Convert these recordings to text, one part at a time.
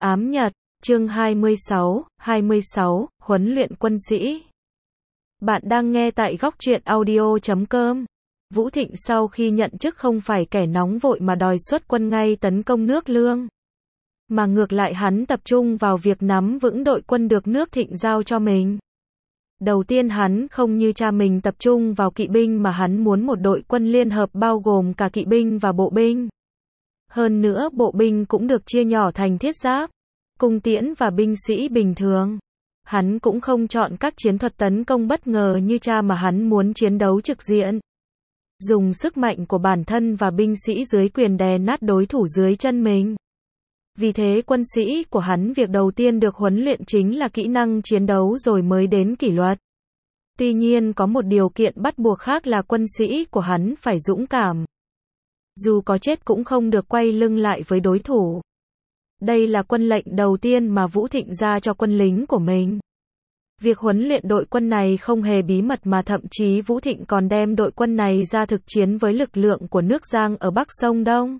Ám Nhật, chương 26, huấn luyện quân sĩ. Bạn đang nghe tại góc truyện audio.com. Vũ Thịnh sau khi nhận chức không phải kẻ nóng vội mà đòi xuất quân ngay tấn công nước Lương. Mà ngược lại hắn tập trung vào việc nắm vững đội quân được nước Thịnh giao cho mình. Đầu tiên hắn không như cha mình tập trung vào kỵ binh mà hắn muốn một đội quân liên hợp bao gồm cả kỵ binh và bộ binh. Hơn nữa bộ binh cũng được chia nhỏ thành thiết giáp, cung tiễn và binh sĩ bình thường. Hắn cũng không chọn các chiến thuật tấn công bất ngờ như cha mà hắn muốn chiến đấu trực diện. Dùng sức mạnh của bản thân và binh sĩ dưới quyền đè nát đối thủ dưới chân mình. Vì thế quân sĩ của hắn việc đầu tiên được huấn luyện chính là kỹ năng chiến đấu rồi mới đến kỷ luật. Tuy nhiên có một điều kiện bắt buộc khác là quân sĩ của hắn phải dũng cảm. Dù có chết cũng không được quay lưng lại với đối thủ. Đây là quân lệnh đầu tiên mà Vũ Thịnh ra cho quân lính của mình. Việc huấn luyện đội quân này không hề bí mật mà thậm chí Vũ Thịnh còn đem đội quân này ra thực chiến với lực lượng của nước Giang ở Bắc Sông Đông.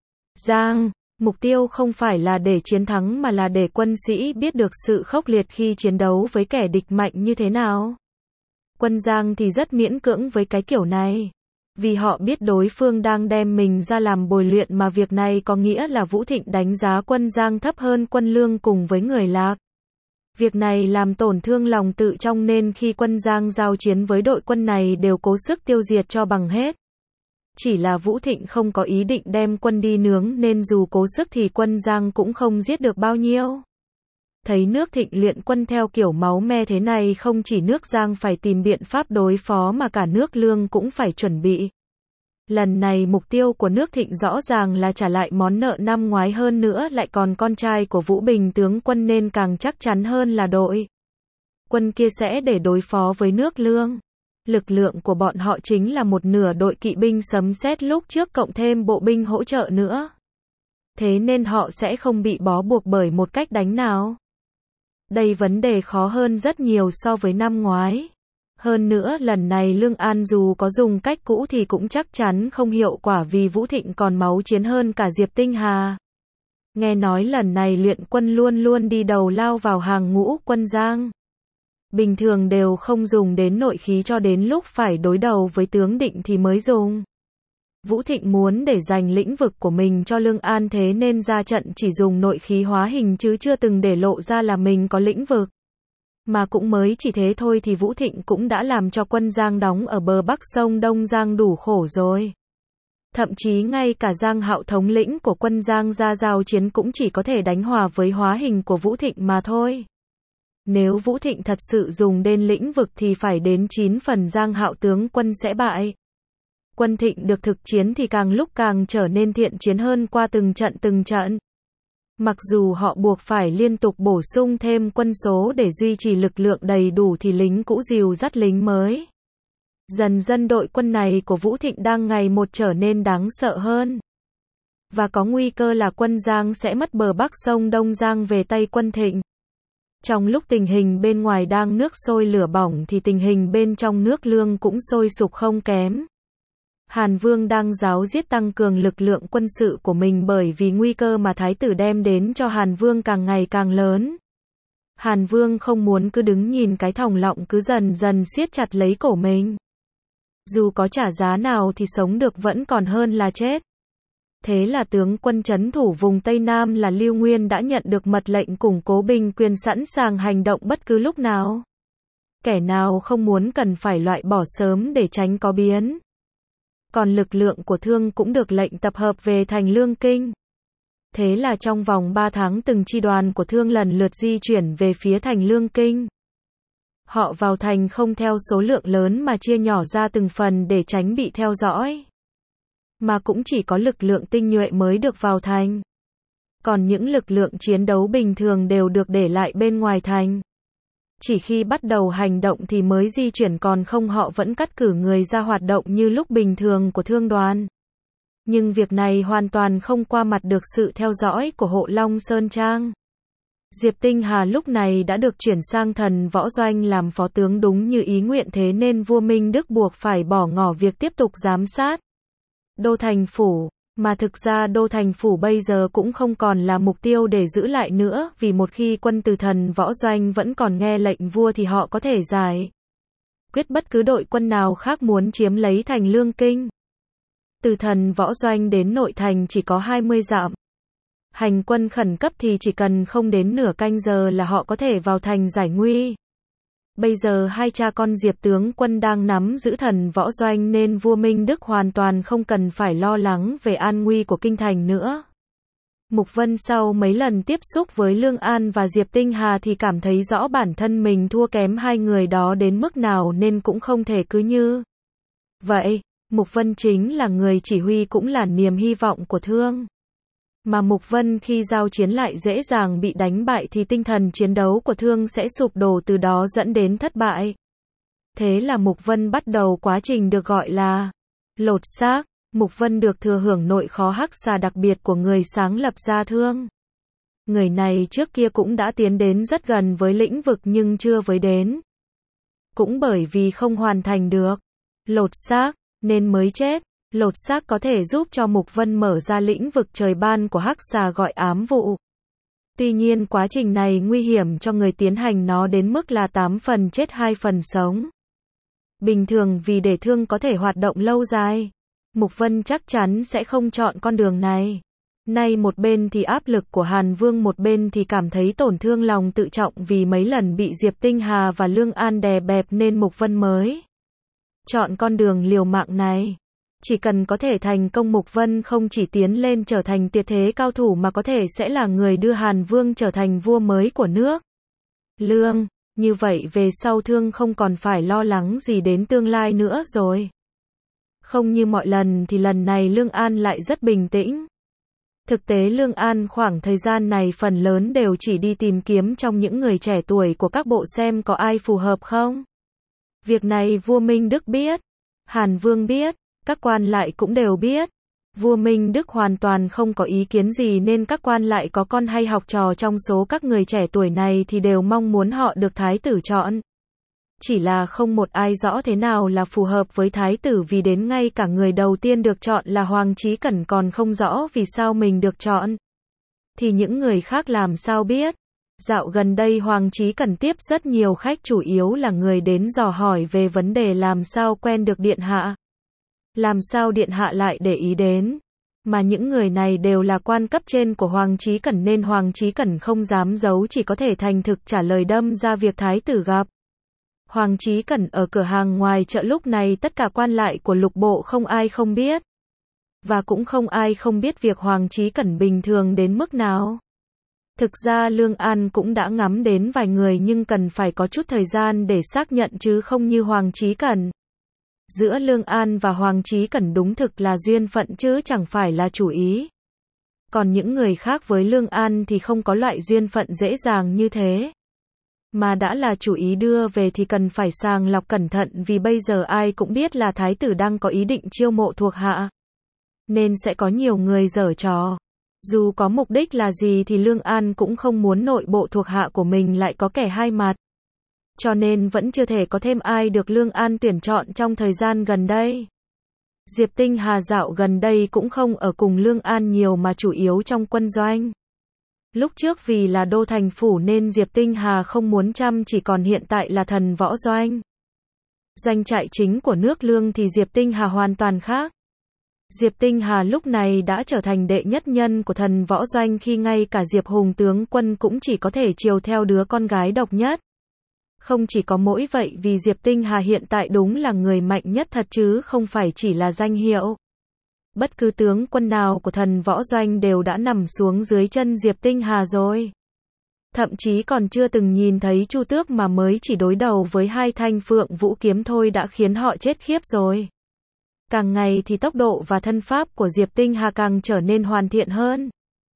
Giang, mục tiêu không phải là để chiến thắng mà là để quân sĩ biết được sự khốc liệt khi chiến đấu với kẻ địch mạnh như thế nào. Quân Giang thì rất miễn cưỡng với cái kiểu này. Vì họ biết đối phương đang đem mình ra làm bồi luyện mà việc này có nghĩa là Vũ Thịnh đánh giá quân Giang thấp hơn quân Lương cùng với người Lạc. Việc này làm tổn thương lòng tự trọng nên khi quân Giang giao chiến với đội quân này đều cố sức tiêu diệt cho bằng hết. Chỉ là Vũ Thịnh không có ý định đem quân đi nướng nên dù cố sức thì quân Giang cũng không giết được bao nhiêu. Thấy nước Thịnh luyện quân theo kiểu máu me thế này không chỉ nước Giang phải tìm biện pháp đối phó mà cả nước Lương cũng phải chuẩn bị. Lần này mục tiêu của nước Thịnh rõ ràng là trả lại món nợ năm ngoái hơn nữa lại còn con trai của Vũ Bình tướng quân nên càng chắc chắn hơn là đội quân kia sẽ để đối phó với nước Lương. Lực lượng của bọn họ chính là một nửa đội kỵ binh sấm sét lúc trước cộng thêm bộ binh hỗ trợ nữa. Thế nên họ sẽ không bị bó buộc bởi một cách đánh nào. Đây vấn đề khó hơn rất nhiều so với năm ngoái. Hơn nữa lần này Lương An dù có dùng cách cũ thì cũng chắc chắn không hiệu quả vì Vũ Thịnh còn máu chiến hơn cả Diệp Tinh Hà. Nghe nói lần này luyện quân luôn luôn đi đầu lao vào hàng ngũ quân Giang. Bình thường đều không dùng đến nội khí cho đến lúc phải đối đầu với tướng Định thì mới dùng. Vũ Thịnh muốn để dành lĩnh vực của mình cho Lương An thế nên ra trận chỉ dùng nội khí hóa hình chứ chưa từng để lộ ra là mình có lĩnh vực. Mà cũng mới chỉ thế thôi thì Vũ Thịnh cũng đã làm cho quân Giang đóng ở bờ Bắc sông Đông Giang đủ khổ rồi. Thậm chí ngay cả Giang Hạo thống lĩnh của quân Giang ra giao chiến cũng chỉ có thể đánh hòa với hóa hình của Vũ Thịnh mà thôi. Nếu Vũ Thịnh thật sự dùng đến lĩnh vực thì phải đến 9 phần Giang Hạo tướng quân sẽ bại. Quân Thịnh được thực chiến thì càng lúc càng trở nên thiện chiến hơn qua từng trận. Mặc dù họ buộc phải liên tục bổ sung thêm quân số để duy trì lực lượng đầy đủ thì lính cũ dìu dắt lính mới. Dần dần đội quân này của Vũ Thịnh đang ngày một trở nên đáng sợ hơn. Và có nguy cơ là quân Giang sẽ mất bờ Bắc sông Đông Giang về tay quân Thịnh. Trong lúc tình hình bên ngoài đang nước sôi lửa bỏng thì tình hình bên trong nước Lương cũng sôi sục không kém. Hàn Vương đang ráo riết tăng cường lực lượng quân sự của mình bởi vì nguy cơ mà Thái tử đem đến cho Hàn Vương càng ngày càng lớn. Hàn Vương không muốn cứ đứng nhìn cái thòng lọng cứ dần dần siết chặt lấy cổ mình. Dù có trả giá nào thì sống được vẫn còn hơn là chết. Thế là tướng quân trấn thủ vùng Tây Nam là Lưu Nguyên đã nhận được mật lệnh củng cố binh quyền sẵn sàng hành động bất cứ lúc nào. Kẻ nào không muốn cần phải loại bỏ sớm để tránh có biến. Còn lực lượng của Thương cũng được lệnh tập hợp về thành Lương Kinh. Thế là trong vòng 3 tháng từng chi đoàn của Thương lần lượt di chuyển về phía thành Lương Kinh. Họ vào thành không theo số lượng lớn mà chia nhỏ ra từng phần để tránh bị theo dõi. Mà cũng chỉ có lực lượng tinh nhuệ mới được vào thành. Còn những lực lượng chiến đấu bình thường đều được để lại bên ngoài thành. Chỉ khi bắt đầu hành động thì mới di chuyển còn không họ vẫn cắt cử người ra hoạt động như lúc bình thường của Thương đoàn. Nhưng việc này hoàn toàn không qua mặt được sự theo dõi của Hộ Long Sơn Trang. Diệp Tinh Hà lúc này đã được chuyển sang Thần Võ Doanh làm phó tướng đúng như ý nguyện thế nên vua Minh Đức buộc phải bỏ ngỏ việc tiếp tục giám sát. Đô thành phủ, Mà thực ra đô thành phủ bây giờ cũng không còn là mục tiêu để giữ lại nữa, vì một khi quân Từ Thần Võ Doanh vẫn còn nghe lệnh vua thì họ có thể giải quyết bất cứ đội quân nào khác muốn chiếm lấy thành Lương Kinh. Từ Thần Võ Doanh đến nội thành chỉ có 20 dặm. Hành quân khẩn cấp thì chỉ cần không đến nửa canh giờ là họ có thể vào thành giải nguy. Bây giờ hai cha con Diệp tướng quân đang nắm giữ Thần Võ Doanh nên vua Minh Đức hoàn toàn không cần phải lo lắng về an nguy của kinh thành nữa. Mục Vân sau mấy lần tiếp xúc với Lương An và Diệp Tinh Hà thì cảm thấy rõ bản thân mình thua kém hai người đó đến mức nào nên cũng không thể cứ như vậy. Mục Vân chính là người chỉ huy cũng là niềm hy vọng của Thương. Mà Mục Vân khi giao chiến lại dễ dàng bị đánh bại thì tinh thần chiến đấu của Thương sẽ sụp đổ, từ đó dẫn đến thất bại. Thế là Mục Vân bắt đầu quá trình được gọi là lột xác. Mục Vân được thừa hưởng nội khó hắc xà đặc biệt của người sáng lập ra Thương. Người này trước kia cũng đã tiến đến rất gần với lĩnh vực nhưng chưa với đến. Cũng bởi vì không hoàn thành được lột xác nên mới chết. Lột xác có thể giúp cho Mục Vân mở ra lĩnh vực trời ban của hắc xà gọi ám vụ. Tuy nhiên quá trình này nguy hiểm cho người tiến hành nó đến mức là 8 phần chết 2 phần sống. Bình thường vì để Thương có thể hoạt động lâu dài, Mục Vân chắc chắn sẽ không chọn con đường này. Nay một bên thì áp lực của Hàn Vương, một bên thì cảm thấy tổn thương lòng tự trọng vì mấy lần bị Diệp Tinh Hà và Lương An đè bẹp nên Mục Vân mới chọn con đường liều mạng này. Chỉ cần có thể thành công, Mục Vân không chỉ tiến lên trở thành tuyệt thế cao thủ mà có thể sẽ là người đưa Hàn Vương trở thành vua mới của nước Lương. Như vậy về sau Thương không còn phải lo lắng gì đến tương lai nữa rồi. Không như mọi lần thì lần này Lương An lại rất bình tĩnh. Thực tế Lương An khoảng thời gian này phần lớn đều chỉ đi tìm kiếm trong những người trẻ tuổi của các bộ xem có ai phù hợp không. Việc này vua Minh Đức biết, Hàn Vương biết, các quan lại cũng đều biết. Vua Minh Đức hoàn toàn không có ý kiến gì nên các quan lại có con hay học trò trong số các người trẻ tuổi này thì đều mong muốn họ được thái tử chọn. Chỉ là không một ai rõ thế nào là phù hợp với thái tử, vì đến ngay cả người đầu tiên được chọn là Hoàng Chí Cẩn còn không rõ vì sao mình được chọn. Thì những người khác làm sao biết. Dạo gần đây Hoàng Chí Cẩn tiếp rất nhiều khách, chủ yếu là người đến dò hỏi về vấn đề làm sao quen được điện hạ. Làm sao điện hạ lại để ý đến. Mà những người này đều là quan cấp trên của Hoàng Chí Cẩn nên Hoàng Chí Cẩn không dám giấu, chỉ có thể thành thực trả lời đâm ra việc thái tử gặp Hoàng Chí Cẩn ở cửa hàng ngoài chợ lúc này tất cả quan lại của lục bộ không ai không biết. Và cũng không ai không biết việc Hoàng Chí Cẩn bình thường đến mức nào. Thực ra Lương An cũng đã ngắm đến vài người nhưng cần phải có chút thời gian để xác nhận chứ không như Hoàng Chí Cẩn. Giữa Lương An và Hoàng Chí Cẩn đúng thực là duyên phận chứ chẳng phải là chủ ý. Còn những người khác với Lương An thì không có loại duyên phận dễ dàng như thế. Mà đã là chủ ý đưa về thì cần phải sàng lọc cẩn thận, vì bây giờ ai cũng biết là thái tử đang có ý định chiêu mộ thuộc hạ. Nên sẽ có nhiều người giở trò. Dù có mục đích là gì thì Lương An cũng không muốn nội bộ thuộc hạ của mình lại có kẻ hai mặt. Cho nên vẫn chưa thể có thêm ai được Lương An tuyển chọn trong thời gian gần đây. Diệp Tinh Hà dạo gần đây cũng không ở cùng Lương An nhiều mà chủ yếu trong quân doanh. Lúc trước vì là đô thành phủ nên Diệp Tinh Hà không muốn chăm chỉ, còn hiện tại là Thần Võ Doanh. Doanh trại chính của nước Lương thì Diệp Tinh Hà hoàn toàn khác. Diệp Tinh Hà lúc này đã trở thành đệ nhất nhân của Thần Võ Doanh, khi ngay cả Diệp Hùng tướng quân cũng chỉ có thể chiều theo đứa con gái độc nhất. Không chỉ có mỗi vậy, vì Diệp Tinh Hà hiện tại đúng là người mạnh nhất thật chứ không phải chỉ là danh hiệu. Bất cứ tướng quân nào của Thần Võ Doanh đều đã nằm xuống dưới chân Diệp Tinh Hà rồi. Thậm chí còn chưa từng nhìn thấy Chu Tước mà mới chỉ đối đầu với hai thanh Phượng Vũ kiếm thôi đã khiến họ chết khiếp rồi. Càng ngày thì tốc độ và thân pháp của Diệp Tinh Hà càng trở nên hoàn thiện hơn.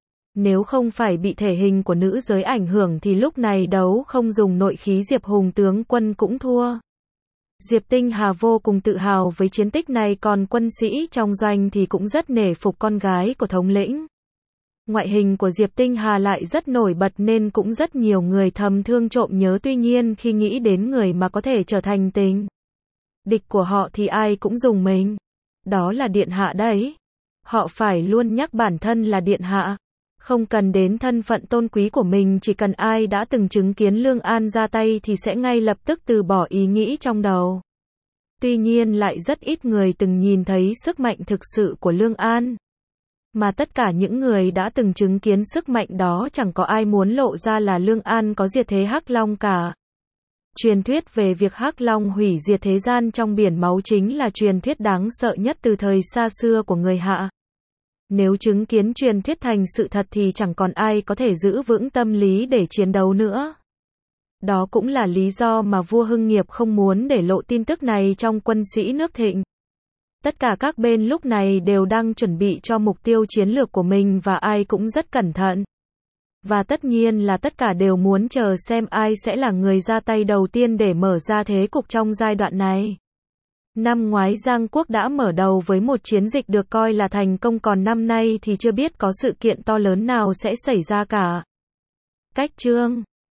Nếu không phải bị thể hình của nữ giới ảnh hưởng thì lúc này đấu không dùng nội khí Diệp Hùng tướng quân cũng thua. Diệp Tinh Hà vô cùng tự hào với chiến tích này, còn quân sĩ trong doanh thì cũng rất nể phục con gái của thống lĩnh. Ngoại hình của Diệp Tinh Hà lại rất nổi bật nên cũng rất nhiều người thầm thương trộm nhớ, tuy nhiên khi nghĩ đến người mà có thể trở thành tình địch của họ thì ai cũng rùng mình. Đó là điện hạ đấy. Họ phải luôn nhắc bản thân là điện hạ. Không cần đến thân phận tôn quý của mình, chỉ cần ai đã từng chứng kiến Lương An ra tay thì sẽ ngay lập tức từ bỏ ý nghĩ trong đầu. Tuy nhiên lại rất ít người từng nhìn thấy sức mạnh thực sự của Lương An. Mà tất cả những người đã từng chứng kiến sức mạnh đó chẳng có ai muốn lộ ra là Lương An có diệt thế Hắc Long cả. Truyền thuyết về việc Hắc Long hủy diệt thế gian trong biển máu chính là truyền thuyết đáng sợ nhất từ thời xa xưa của người Hạ. Nếu chứng kiến truyền thuyết thành sự thật thì chẳng còn ai có thể giữ vững tâm lý để chiến đấu nữa. Đó cũng là lý do mà vua Hưng Nghiệp không muốn để lộ tin tức này trong quân sĩ nước Thịnh. Tất cả các bên lúc này đều đang chuẩn bị cho mục tiêu chiến lược của mình và ai cũng rất cẩn thận. Và tất nhiên là tất cả đều muốn chờ xem ai sẽ là người ra tay đầu tiên để mở ra thế cục trong giai đoạn này. Năm ngoái Giang Quốc đã mở đầu với một chiến dịch được coi là thành công, còn năm nay thì chưa biết có sự kiện to lớn nào sẽ xảy ra cả. Cách chương